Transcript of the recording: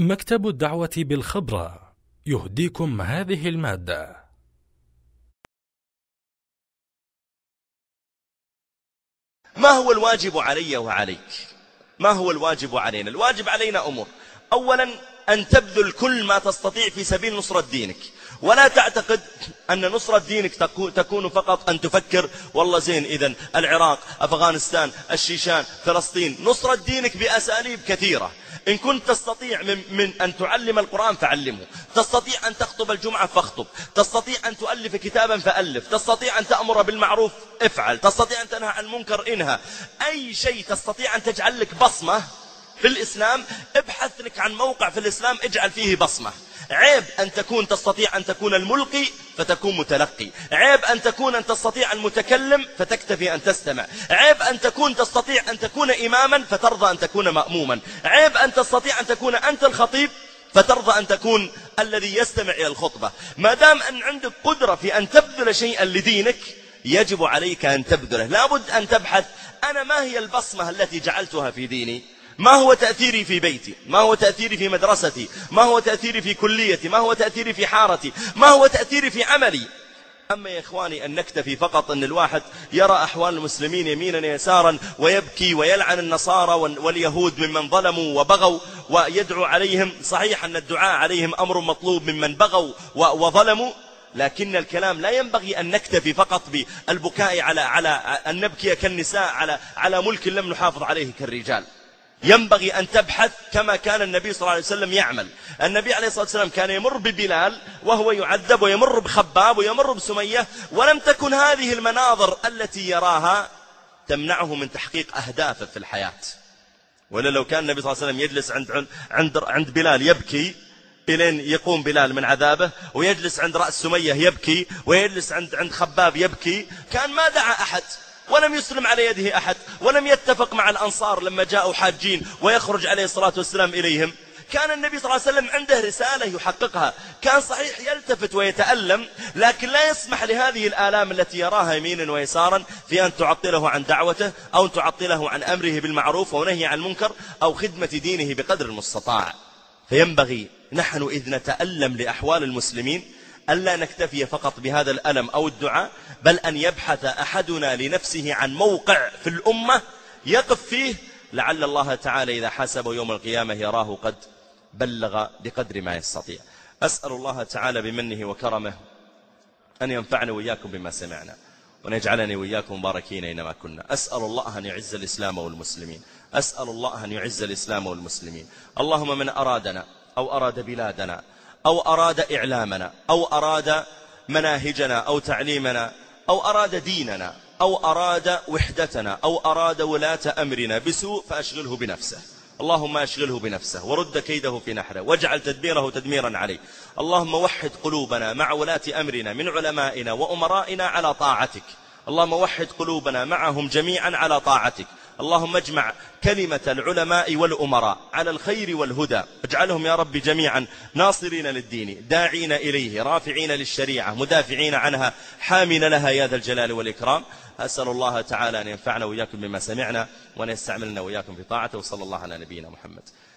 مكتب الدعوة بالخبرة يهديكم هذه المادة. ما هو الواجب علي وعليك؟ ما هو الواجب علينا؟ الواجب علينا أمور. أولا أن تبذل كل ما تستطيع في سبيل نصرة دينك، ولا تعتقد أن نصرة دينك تكون فقط أن تفكر والله زين إذن العراق، أفغانستان، الشيشان، فلسطين. نصرة دينك بأساليب كثيرة. إن كنت تستطيع من أن تعلم القرآن فعلمه، تستطيع أن تخطب الجمعة فاخطب، تستطيع أن تؤلف كتابا فألف، تستطيع أن تأمر بالمعروف افعل، تستطيع أن تنهى عن المنكر انهى. أي شيء تستطيع أن تجعل لك بصمة في الإسلام، ابحث لك عن موقع في الإسلام اجعل فيه بصمة. عيب أن تستطيع أن تكون الملقي فتكون متلقي. عيب أن تستطيع المتكلم فتكتفي أن تستمع. عيب أن تستطيع أن تكون إماما فترضى أن تكون مأموما. عيب أن تستطيع أن تكون أنت الخطيب فترضى أن تكون الذي يستمع إلى الخطبة. ما دام أن عندك قدرة في أن تبذل شيئا لدينك يجب عليك أن تبذله. لابد أن تبحث أنا ما هي البصمة التي جعلتها في ديني؟ ما هو تأثيري في بيتي؟ ما هو تأثيري في مدرستي؟ ما هو تأثيري في كليتي؟ ما هو تأثيري في حارتي؟ ما هو تأثيري في عملي؟ أما يا إخواني أن نكتفي فقط أن الواحد يرى أحوال المسلمين يمينا يسارا ويبكي ويلعن النصارى واليهود ممن ظلموا وبغوا ويدعو عليهم. صحيح أن الدعاء عليهم أمر مطلوب ممن بغوا وظلموا، لكن الكلام لا ينبغي أن نكتفي فقط بالبكاء على أن نبكي كالنساء على ملك لم نحافظ عليه كالرجال. ينبغي أن تبحث كما كان النبي صلى الله عليه وسلم يعمل. النبي عليه الصلاة والسلام كان يمر ببلال وهو يعذب، ويمر بخباب، ويمر بسمية، ولم تكن هذه المناظر التي يراها تمنعه من تحقيق أهدافه في الحياة. ولا لو كان النبي صلى الله عليه وسلم يجلس عند بلال يبكي إلين يقوم بلال من عذابه، ويجلس عند رأس سمية يبكي، ويجلس عند خباب يبكي، كان ما دعا أحد ولم يسلم على يده أحد، ولم يتفق مع الأنصار لما جاءوا حاجين ويخرج عليه الصلاة والسلام إليهم. كان النبي صلى الله عليه وسلم عنده رسالة يحققها. كان صحيح يلتفت ويتألم، لكن لا يسمح لهذه الآلام التي يراها يمينا ويسارا في أن تعطله عن دعوته، أو تعطله عن أمره بالمعروف ونهي عن المنكر، أو خدمة دينه بقدر المستطاع. فينبغي نحن إذ نتألم لأحوال المسلمين ألا نكتفي فقط بهذا الألم أو الدعاء، بل أن يبحث أحدنا لنفسه عن موقع في الأمة يقف فيه، لعل الله تعالى إذا حاسبه يوم القيامة يراه قد بلغ بقدر ما يستطيع. أسأل الله تعالى بمنه وكرمه أن ينفعنا وإياكم بما سمعنا، وأن يجعلني وإياكم مباركين أينما كنا. أسأل الله أن يعز الإسلام والمسلمين. أسأل الله أن يعز الإسلام والمسلمين. اللهم من أرادنا أو أراد بلادنا أو أراد إعلامنا أو أراد مناهجنا أو تعليمنا أو أراد ديننا أو أراد وحدتنا أو أراد ولاة أمرنا بسوء فأشغله بنفسه. اللهم أشغله بنفسه ورد كيده في نحره واجعل تدبيره تدميرا عليه. اللهم وحد قلوبنا مع ولاة أمرنا من علمائنا وأمرائنا على طاعتك. اللهم وحد قلوبنا معهم جميعا على طاعتك. اللهم اجمع كلمة العلماء والأمراء على الخير والهدى، اجعلهم يا رب جميعا ناصرين للدين، داعين إليه، رافعين للشريعة، مدافعين عنها، حامين لها يا ذا الجلال والإكرام. أسأل الله تعالى أن ينفعنا وإياكم بما سمعنا، وأن يستعملنا وإياكم في طاعته. وصلى الله على نبينا محمد.